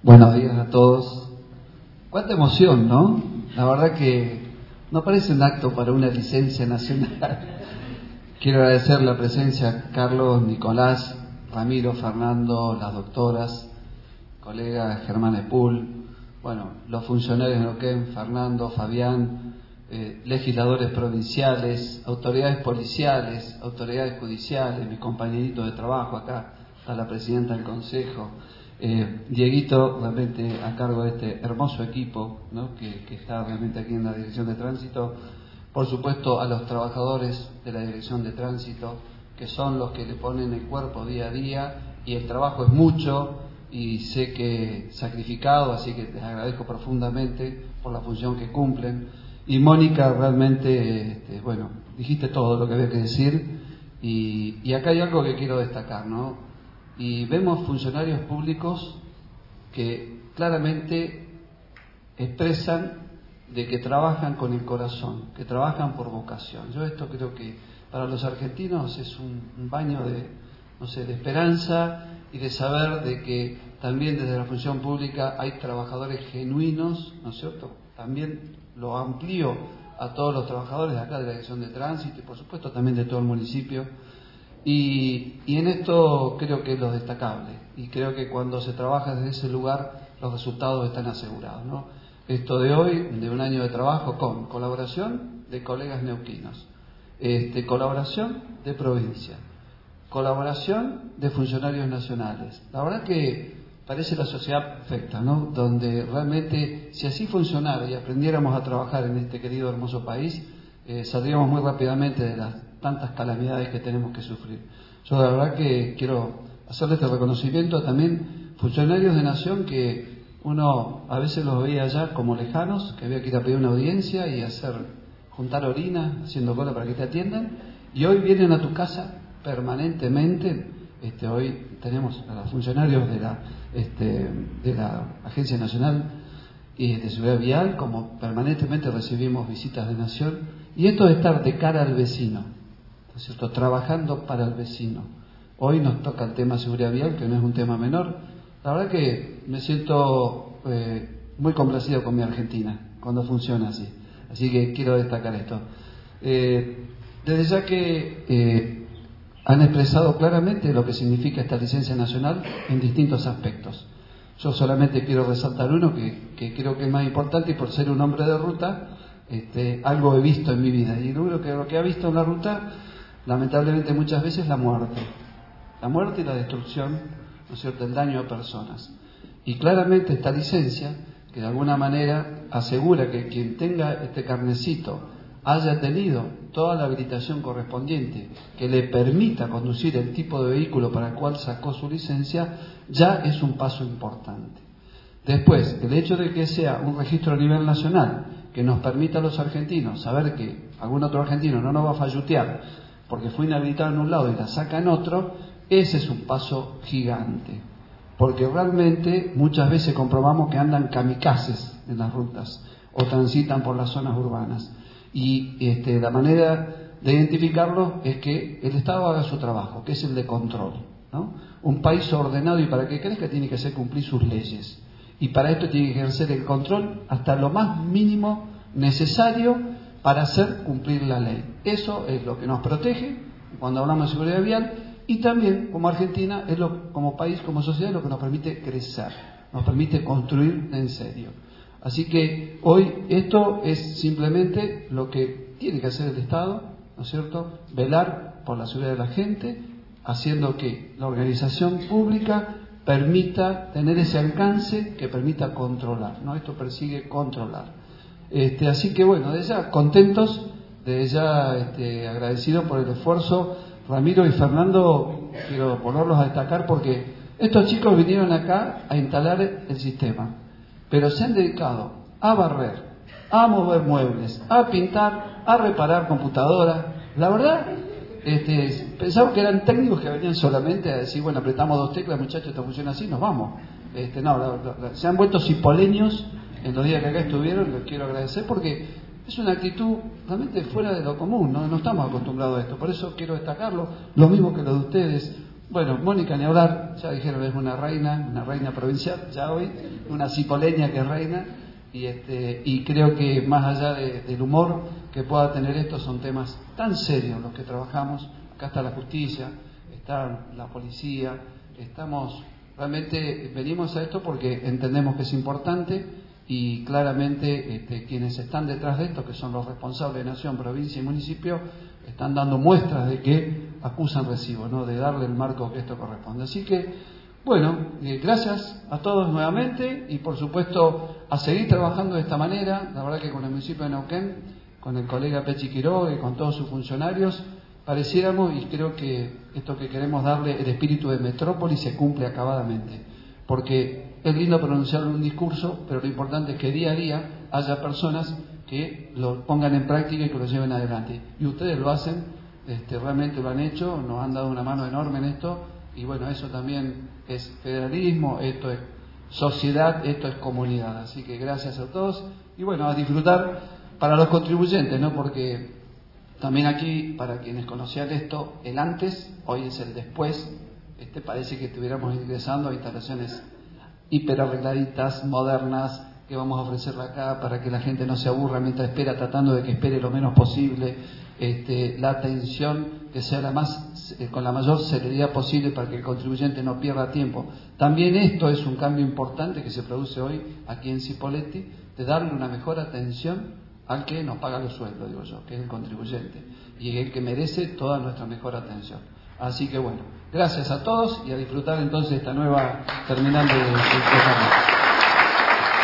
Buenos días a todos. Cuánta emoción, ¿no? La verdad que no parece un acto para una licencia nacional. Quiero agradecer la presencia, Carlos, Nicolás, Ramiro, Fernando, las doctoras, colega Germán Epul, bueno, los funcionarios de Neuquén, Fernando, Fabián, legisladores provinciales, autoridades policiales, autoridades judiciales, mis compañeritos de trabajo acá, está la presidenta del Consejo, Dieguito, realmente a cargo de este hermoso equipo, ¿no? que está realmente aquí en la Dirección de Tránsito, por supuesto a los trabajadores de la Dirección de Tránsito, que son los que le ponen el cuerpo día a día, y el trabajo es mucho, y sé que sacrificado, así que les agradezco profundamente por la función que cumplen. Y Mónica, realmente, bueno, dijiste todo lo que había que decir, y acá hay algo que quiero destacar, ¿no? Y vemos funcionarios públicos que claramente expresan de que trabajan con el corazón, que trabajan por vocación. Yo esto creo que para los argentinos es un baño de, no sé, de esperanza y de saber de que también desde la función pública hay trabajadores genuinos, ¿no es cierto? También lo amplío a todos los trabajadores de acá de la Dirección de Tránsito y por supuesto también de todo el municipio. Y en esto creo que es lo destacable, y creo que cuando se trabaja desde ese lugar los resultados están asegurados, ¿no? Esto de hoy, de un año de trabajo con colaboración de colegas neuquinos, colaboración de provincia, colaboración de funcionarios nacionales. La verdad que parece la sociedad perfecta, ¿no? Donde realmente, si así funcionara y aprendiéramos a trabajar en este querido hermoso país, saldríamos muy rápidamente de las tantas calamidades que tenemos que sufrir. Yo la verdad que quiero hacerle este reconocimiento también funcionarios de nación que uno a veces los veía ya como lejanos, que había que ir a pedir una audiencia y juntar orina, haciendo cola para que te atiendan, y hoy vienen a tu casa permanentemente. Hoy tenemos a los funcionarios de la Agencia Nacional de Seguridad Vial, como permanentemente recibimos visitas de nación, y esto de estar de cara al vecino, ¿no es cierto?, trabajando para el vecino. Hoy nos toca el tema seguridad vial, que no es un tema menor. La verdad que me siento muy complacido con mi Argentina cuando funciona así. Así que quiero destacar esto. Desde ya que han expresado claramente lo que significa esta licencia nacional en distintos aspectos. Yo solamente quiero resaltar uno que creo que es más importante, y por ser un hombre de ruta, algo he visto en mi vida. Y lo que he visto en la ruta, lamentablemente muchas veces, la muerte y la destrucción, ¿no es cierto?, el daño a personas. Y claramente esta licencia, que de alguna manera asegura que quien tenga este carnecito haya tenido toda la habilitación correspondiente que le permita conducir el tipo de vehículo para el cual sacó su licencia, ya es un paso importante. Después, el hecho de que sea un registro a nivel nacional que nos permita a los argentinos saber que algún otro argentino no nos va a fallutear porque fue inhabilitado en un lado y la saca en otro, ese es un paso gigante, porque realmente muchas veces comprobamos que andan kamikazes en las rutas o transitan por las zonas urbanas, y la manera de identificarlo es que el Estado haga su trabajo, que es el de control, ¿no? Un país ordenado, y para que crezca tiene que hacer cumplir sus leyes, y para esto tiene que ejercer el control hasta lo más mínimo necesario para hacer cumplir la ley. Eso es lo que nos protege cuando hablamos de seguridad vial, y también como Argentina, como país, como sociedad, es lo que nos permite crecer, nos permite construir en serio. Así que hoy esto es simplemente lo que tiene que hacer el Estado, ¿no es cierto?, velar por la seguridad de la gente, haciendo que la organización pública permita tener ese alcance que permita controlar, ¿no? Esto persigue controlar. Así que bueno, desde ya contentos, desde ya agradecidos por el esfuerzo. Ramiro y Fernando, quiero ponerlos a destacar porque estos chicos vinieron acá a instalar el sistema, pero se han dedicado a barrer, a mover muebles, a pintar, a reparar computadoras. La verdad, pensaba que eran técnicos que venían solamente a decir, bueno, apretamos dos teclas, muchachos, esto funciona así, nos vamos. Se han vuelto cipoleños en los días que acá estuvieron. Les quiero agradecer porque es una actitud realmente fuera de lo común, ¿no? No estamos acostumbrados a esto, por eso quiero destacarlo, lo mismo que lo de ustedes, Bueno, Mónica ni hablar, ya dijeron, es una reina provincial, ya hoy, una cipoleña que es reina, y creo que más allá del humor que pueda tener esto, son temas tan serios los que trabajamos. Acá está la justicia, está la policía, realmente venimos a esto porque entendemos que es importante, y claramente quienes están detrás de esto, que son los responsables de nación, provincia y municipio, están dando muestras de que acusan recibo, ¿no?, de darle el marco que esto corresponde. Así que, bueno, gracias a todos nuevamente, y por supuesto a seguir trabajando de esta manera. La verdad que con el municipio de Neuquén, con el colega Pechi Quiroga y con todos sus funcionarios, pareciéramos, y creo que esto que queremos darle, el espíritu de metrópoli, se cumple acabadamente, porque es lindo pronunciarlo en un discurso, pero lo importante es que día a día haya personas que lo pongan en práctica y que lo lleven adelante. Y ustedes lo hacen, realmente lo han hecho, nos han dado una mano enorme en esto, y bueno, eso también es federalismo, esto es sociedad, esto es comunidad. Así que gracias a todos, y bueno, a disfrutar para los contribuyentes, ¿no?, porque también aquí, para quienes conocían esto, el antes, hoy es el después. Parece que estuviéramos ingresando a instalaciones hiper arregladitas, modernas, que vamos a ofrecerle acá para que la gente no se aburra mientras espera, tratando de que espere lo menos posible, la atención que sea con la mayor celeridad posible para que el contribuyente no pierda tiempo. También esto es un cambio importante que se produce hoy aquí en Cipolletti, de darle una mejor atención al que nos paga los sueldos, digo yo, que es el contribuyente, y el que merece toda nuestra mejor atención. Así que bueno, gracias a todos, y a disfrutar entonces esta nueva terminal de